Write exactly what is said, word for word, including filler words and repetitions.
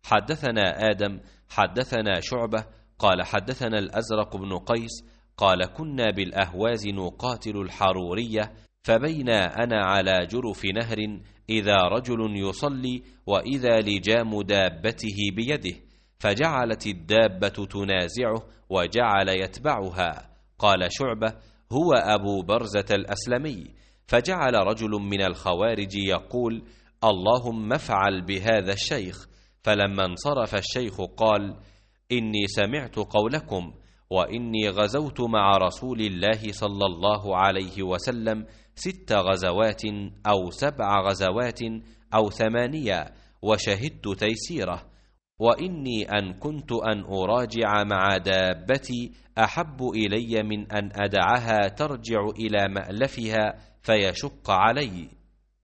حدثنا آدم حدثنا شعبة قال حدثنا الأزرق بن قيس قال كنا بالأهواز نقاتل الحرورية، فبينا أنا على جرف نهر إذا رجل يصلي وإذا لجام دابته بيده، فجعلت الدابة تنازعه وجعل يتبعها. قال شعبة: هو أبو برزة الأسلمي. فجعل رجل من الخوارج يقول: اللهم افعل بهذا الشيخ. فلما انصرف الشيخ قال: إني سمعت قولكم، وإني غزوت مع رسول الله صلى الله عليه وسلم ست غزوات أو سبع غزوات أو ثمانية، وشهدت تيسيره، وإني أن كنت أن أراجع مع دابتي أحب إلي من أن أدعها ترجع إلى مألفها فيشق علي.